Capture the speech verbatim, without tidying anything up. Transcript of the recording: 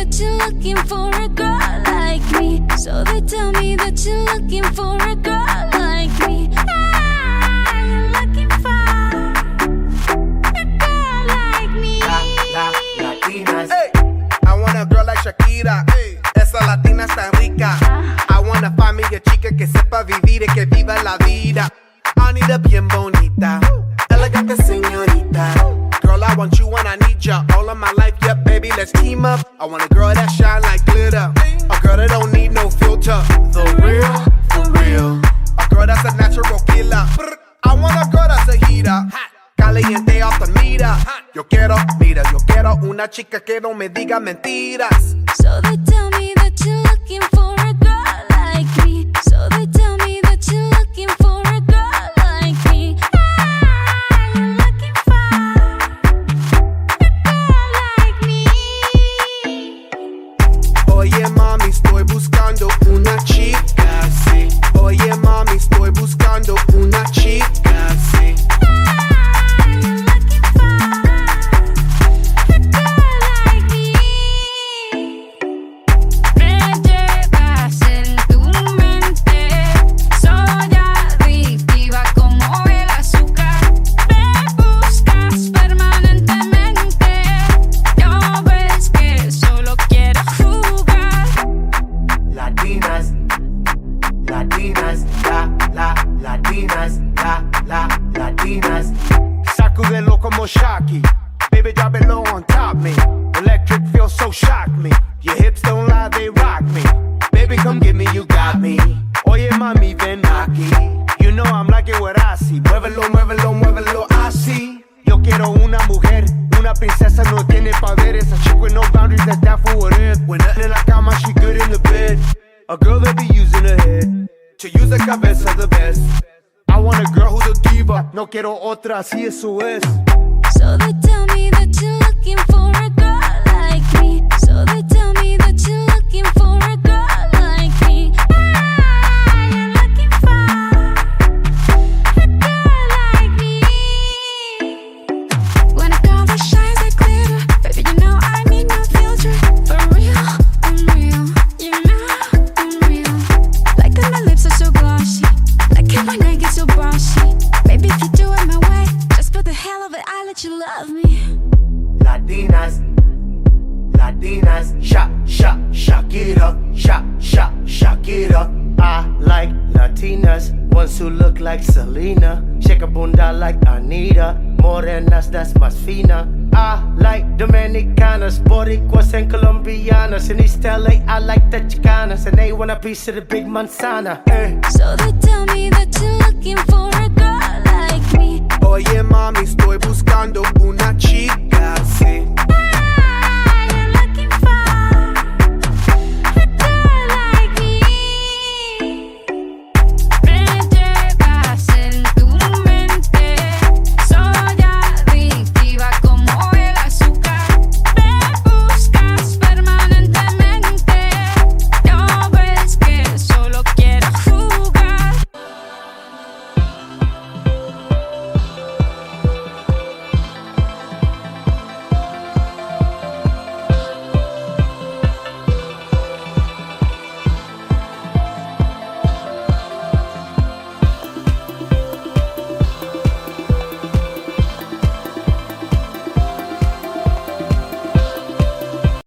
that you're looking for a girl like me. So they tell me that you're looking for a girl like me. Ah, you're looking for a girl like me. La, la, Latinas. Hey, I want a girl like Shakira. Hey, esa latina está rica. I wanna find me a chica que sepa vivir y que viva la vida. I need a bien bonita, elegante señorita. Girl, I want you and I need ya all of my life, yeah, baby, let's team up. I want a girl that shine like glitter, a girl that don't need no filter. The real, for real. A girl that's a natural killer. I want a girl that's a heater, caliente off the meter. Yo quiero, mira, yo quiero una chica que no me diga mentiras. So they tell me that you're looking for a girl like me. So they tell me that you're looking for a girl like me. Ah, you're looking for a girl like me. Oye mami, estoy buscando una chica, sí. Oye mami, estoy buscando una chica, sí. Ah, you're looking for a girl like me. Me llevas en tu mente, soy adictiva como el azúcar. Me buscas permanentemente, no ves que solo quiero jugar. Latinas, Latinas, la, la, Latinas, la, la, Latinas. Sacudelo como Shocky. Baby, drop it low on top me. Electric feels so shock me. Your hips don't lie, they rock me. Baby, come get me, you got me. Oye, mami, ven aquí. You know I'm liking what I see. Muévelo, muévelo, muévelo así. Yo quiero una mujer, una princesa, no tiene poderes. A chick with no boundaries, that's down for what if. When nothing in la cama, she good in the bed. A girl that be using her head to use the cabeza the best. I want a girl who's a diva. No quiero otra, así eso es. So they tell me that you're looking for a girl like me. So they tell me that you're looking for a girl like me. Ah, you're looking for a girl like me. When a girl that shines like glitter, baby, you know I need no filter. For real, I'm real. You know I'm real. Like that my lips are so glossy. Like it when I get so bossy. Baby, if you do it my way, just for the hell of it, I let you love me. Latinas, Latinas, Sha, Sha, Shakira, Sha, Sha, Shakira. I like Latinas, ones who look like Selena, shake a bunda like Anita, morenas, that's más fina. I like Dominicanas, Boricuas and Colombianas. In East L A, I like the Chicanas, and they want a piece of the big manzana. Eh. So they tell me that